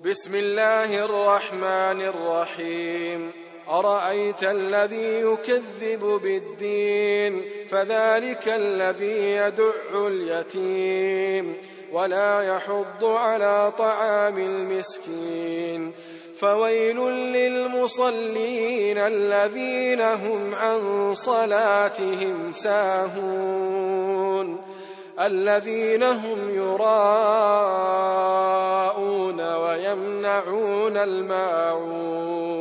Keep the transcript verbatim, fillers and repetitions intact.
بسم الله الرحمن الرحيم. أرأيت الذي يكذب بالدين فذلك الذي يدع اليتيم ولا يحض على طعام المسكين فويل للمصلين الذين هم عن صلاتهم ساهون الذين هم يراءون ويمنعون الماعون